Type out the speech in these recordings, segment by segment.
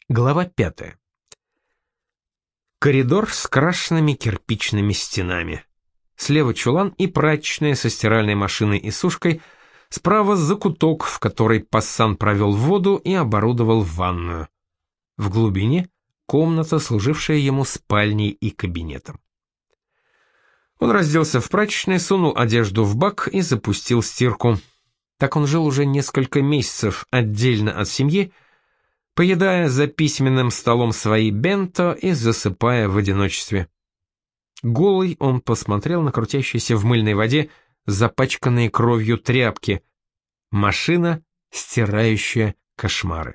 Глава 5. Коридор с крашенными кирпичными стенами. Слева чулан и прачечная со стиральной машиной и сушкой, справа закуток, в который пассан провел воду и оборудовал ванную. В глубине комната, служившая ему спальней и кабинетом. Он разделся в прачечной, сунул одежду в бак и запустил стирку. Так он жил уже несколько месяцев отдельно от семьи, поедая за письменным столом свои бенто и засыпая в одиночестве. Голый он посмотрел на крутящиеся в мыльной воде запачканные кровью тряпки. Машина, стирающая кошмары.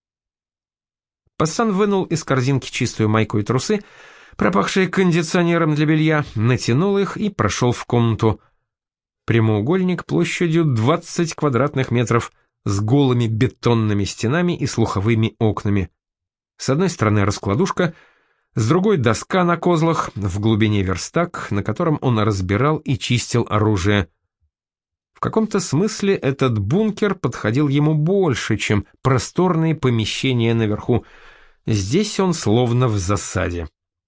Пассан вынул из корзинки чистую майку и трусы, пропахшие кондиционером для белья, натянул их и прошел в комнату. Прямоугольник площадью 20 квадратных метров, с голыми бетонными стенами и слуховыми окнами. С одной стороны раскладушка, с другой доска на козлах, в глубине верстак, на котором он разбирал и чистил оружие. В каком-то смысле этот бункер подходил ему больше, чем просторные помещения наверху. Здесь он словно в засаде.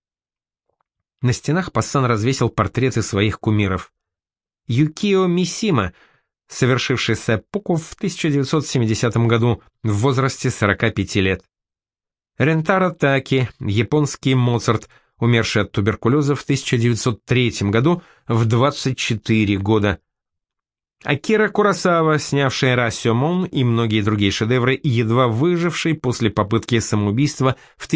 На стенах Пассан развесил портреты своих кумиров. Юкио Мисима, совершивший сэппуку в 1970 году в возрасте 45 лет. Рентаро Таки, японский Моцарт, умерший от туберкулеза в 1903 году в 24 года. Акира Куросава, снявший «Расёмон» и многие другие шедевры, едва выживший после попытки самоубийства в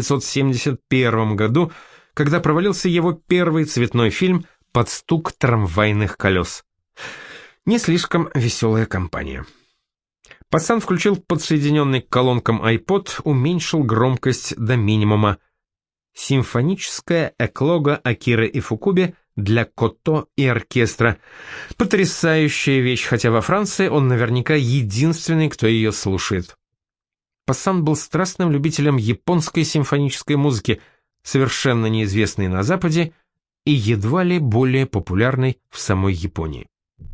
1971 году, когда провалился его первый цветной фильм «Под стук трамвайных колес». Не слишком веселая компания. Пассан включил подсоединенный к колонкам iPod, уменьшил громкость до минимума. Симфоническая эклога Акиры Ифукубе для кото и оркестра. Потрясающая вещь, хотя во Франции он наверняка единственный, кто ее слушает. Пассан был страстным любителем японской симфонической музыки, совершенно неизвестной на Западе и едва ли более популярной в самой Японии.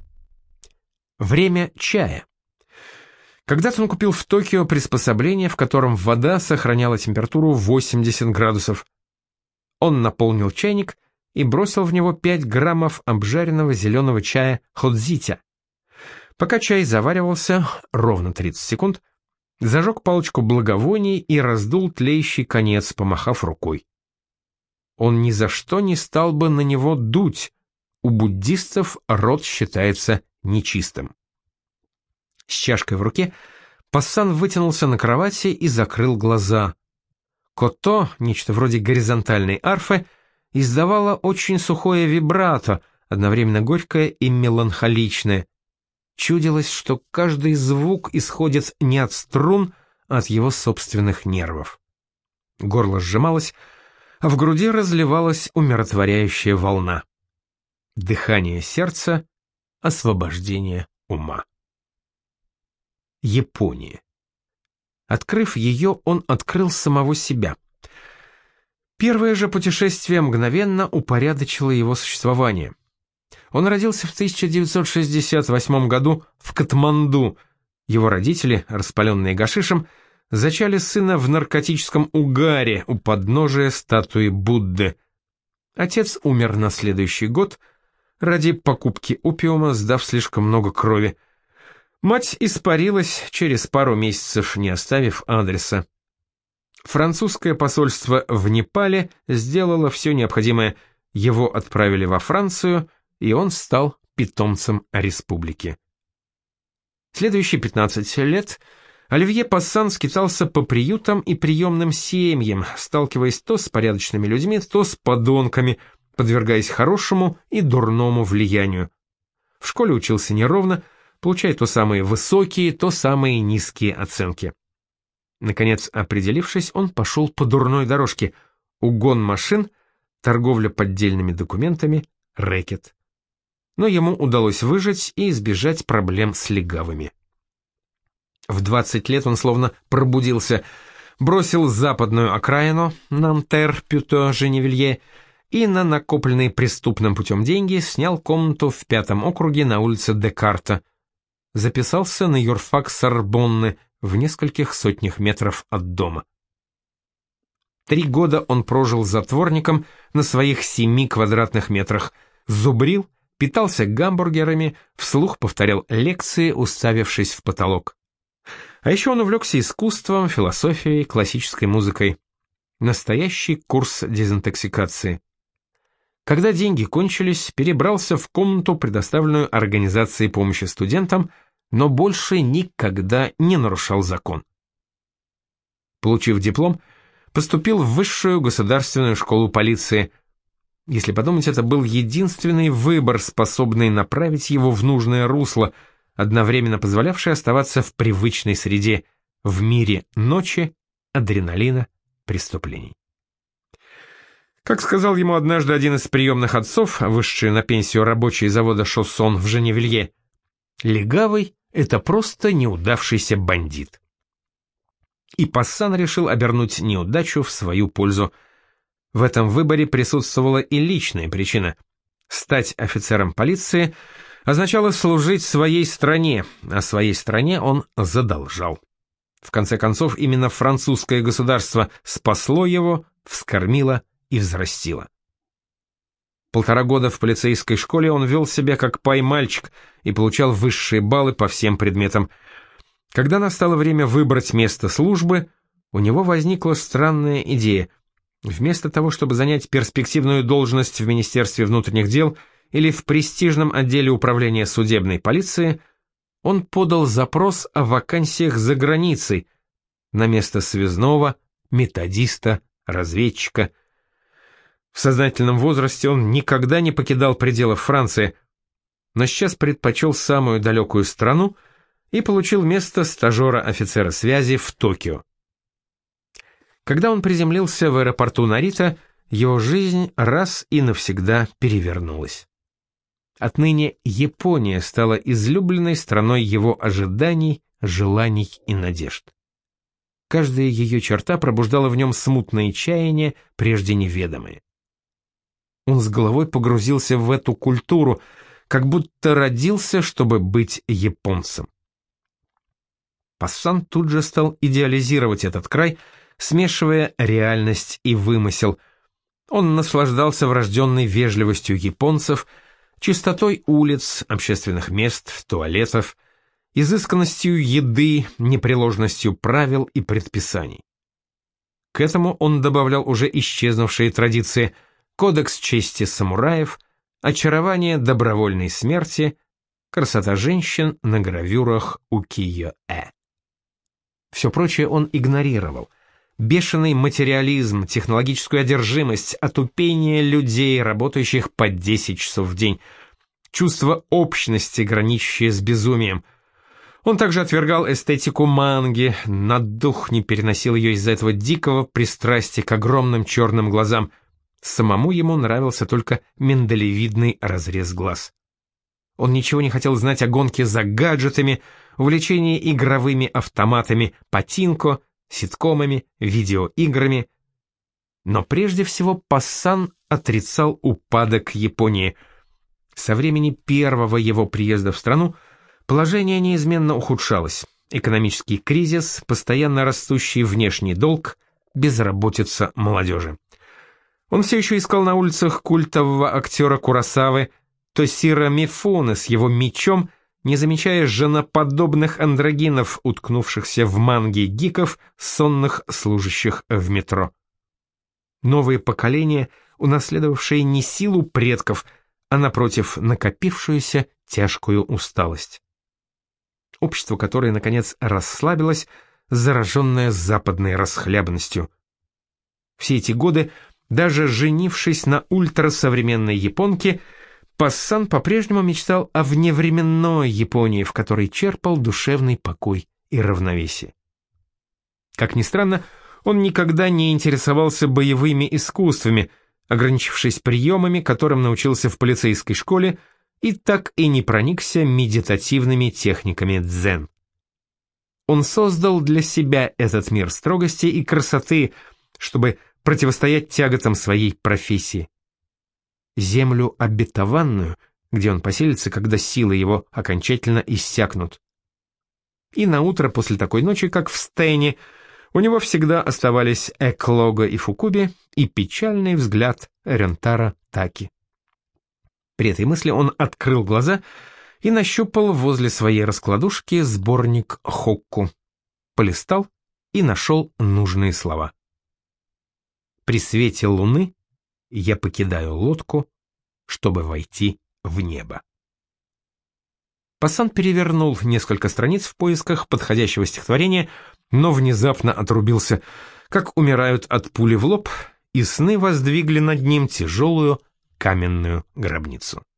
Время чая. Когда-то он купил в Токио приспособление, в котором вода сохраняла температуру 80 градусов. Он наполнил чайник и бросил в него 5 граммов обжаренного зеленого чая ходзитя. Пока чай заваривался, ровно 30 секунд, зажег палочку благовоний и раздул тлеющий конец, помахав рукой. Он ни за что не стал бы на него дуть. У буддистов рот считается нечистым. С чашкой в руке Пассан вытянулся на кровати и закрыл глаза. Кото, нечто вроде горизонтальной арфы, издавало очень сухое вибрато, одновременно горькое и меланхоличное. Чудилось, что каждый звук исходит не от струн, а от его собственных нервов. Горло сжималось, а в груди разливалась умиротворяющая волна. Дыхание сердца, освобождение ума. Япония. Открыв ее, он открыл самого себя. Первое же путешествие мгновенно упорядочило его существование. Он родился в 1968 году в Катманду. Его родители, распаленные гашишем, зачали сына в наркотическом угаре у подножия статуи Будды. Отец умер на следующий год ради покупки опиума, сдав слишком много крови. Мать испарилась через пару месяцев, не оставив адреса. Французское посольство в Непале сделало все необходимое. Его отправили во Францию, и он стал питомцем республики. Следующие 15 лет Оливье Пассан скитался по приютам и приемным семьям, сталкиваясь то с порядочными людьми, то с подонками, подвергаясь хорошему и дурному влиянию. В школе учился неровно, получая то самые высокие, то самые низкие оценки. Наконец, определившись, он пошел по дурной дорожке: угон машин, торговля поддельными документами, рэкет. Но ему удалось выжить и избежать проблем с легавыми. В 20 лет он словно пробудился, бросил западную окраину, Нантер, Пюто, Женевилье, и на накопленные преступным путем деньги снял комнату в 5-м округе на улице Декарта. Записался на юрфак Сорбонны в нескольких сотнях метров от дома. 3 года он прожил затворником на своих 7 квадратных метрах, зубрил, питался гамбургерами, вслух повторял лекции, уставившись в потолок. А еще он увлекся искусством, философией, классической музыкой. Настоящий курс дезинтоксикации. Когда деньги кончились, перебрался в комнату, предоставленную Организацией помощи студентам, но больше никогда не нарушал закон. Получив диплом, поступил в Высшую государственную школу полиции. Если подумать, это был единственный выбор, способный направить его в нужное русло, одновременно позволявший оставаться в привычной среде, в мире ночи, адреналина, преступлений. Как сказал ему однажды один из приемных отцов, вышедший на пенсию рабочий завода «Шоссон» в Женевилье, «Легавый — это просто неудавшийся бандит». И Пассан решил обернуть неудачу в свою пользу. В этом выборе присутствовала и личная причина. Стать офицером полиции означало служить своей стране, а своей стране он задолжал. В конце концов, именно французское государство спасло его, вскормило и взрастило. 1,5 года в полицейской школе он вел себя как пай-мальчик и получал высшие баллы по всем предметам. Когда настало время выбрать место службы, у него возникла странная идея. Вместо того, чтобы занять перспективную должность в Министерстве внутренних дел или в престижном отделе управления судебной полиции, он подал запрос о вакансиях за границей на место связного, методиста, разведчика. В сознательном возрасте он никогда не покидал пределов Франции, но сейчас предпочел самую далекую страну и получил место стажера-офицера связи в Токио. Когда он приземлился в аэропорту Нарита, его жизнь раз и навсегда перевернулась. Отныне Япония стала излюбленной страной его ожиданий, желаний и надежд. Каждая ее черта пробуждала в нем смутные чаяния, прежде неведомые. Он с головой погрузился в эту культуру, как будто родился, чтобы быть японцем. Пассан тут же стал идеализировать этот край, смешивая реальность и вымысел. Он наслаждался врожденной вежливостью японцев, чистотой улиц, общественных мест, туалетов, изысканностью еды, непреложностью правил и предписаний. К этому он добавлял уже исчезнувшие традиции: кодекс чести самураев, очарование добровольной смерти, красота женщин на гравюрах укиё-э. Все прочее он игнорировал. Бешеный материализм, технологическую одержимость, отупение людей, работающих по 10 часов в день, чувство общности, граничащее с безумием. Он также отвергал эстетику манги, на дух не переносил ее из-за этого дикого пристрастия к огромным черным глазам. Самому ему нравился только миндалевидный разрез глаз. Он ничего не хотел знать о гонке за гаджетами, увлечении игровыми автоматами, патинко, ситкомами, видеоиграми. Но прежде всего Пассан отрицал упадок Японии. Со времени первого его приезда в страну положение неизменно ухудшалось. Экономический кризис, постоянно растущий внешний долг, безработица молодежи. Он все еще искал на улицах культового актера Куросавы Тосиро Мифуне с его мечом, не замечая женоподобных андрогинов, уткнувшихся в манги гиков, сонных служащих в метро. Новые поколения, унаследовавшие не силу предков, а, напротив, накопившуюся тяжкую усталость. Общество, которое, наконец, расслабилось, зараженное западной расхлябанностью. Все эти годы, даже женившись на ультрасовременной японке, Пассан по-прежнему мечтал о вневременной Японии, в которой черпал душевный покой и равновесие. Как ни странно, он никогда не интересовался боевыми искусствами, ограничившись приемами, которым научился в полицейской школе, и так и не проникся медитативными техниками дзен. Он создал для себя этот мир строгости и красоты, чтобы противостоять тяготам своей профессии. Землю обетованную, где он поселится, когда силы его окончательно иссякнут. И наутро после такой ночи, как в Стене, У него всегда оставались Эклога и Фукуби и печальный взгляд Рентара Таки. При этой мысли он открыл глаза и нащупал возле своей раскладушки сборник Хокку. Полистал и нашел нужные слова. «При свете луны я покидаю лодку, чтобы войти в небо». Пассан перевернул несколько страниц в поисках подходящего стихотворения, но внезапно отрубился, как умирают от пули в лоб, и сны воздвигли над ним тяжелую каменную гробницу.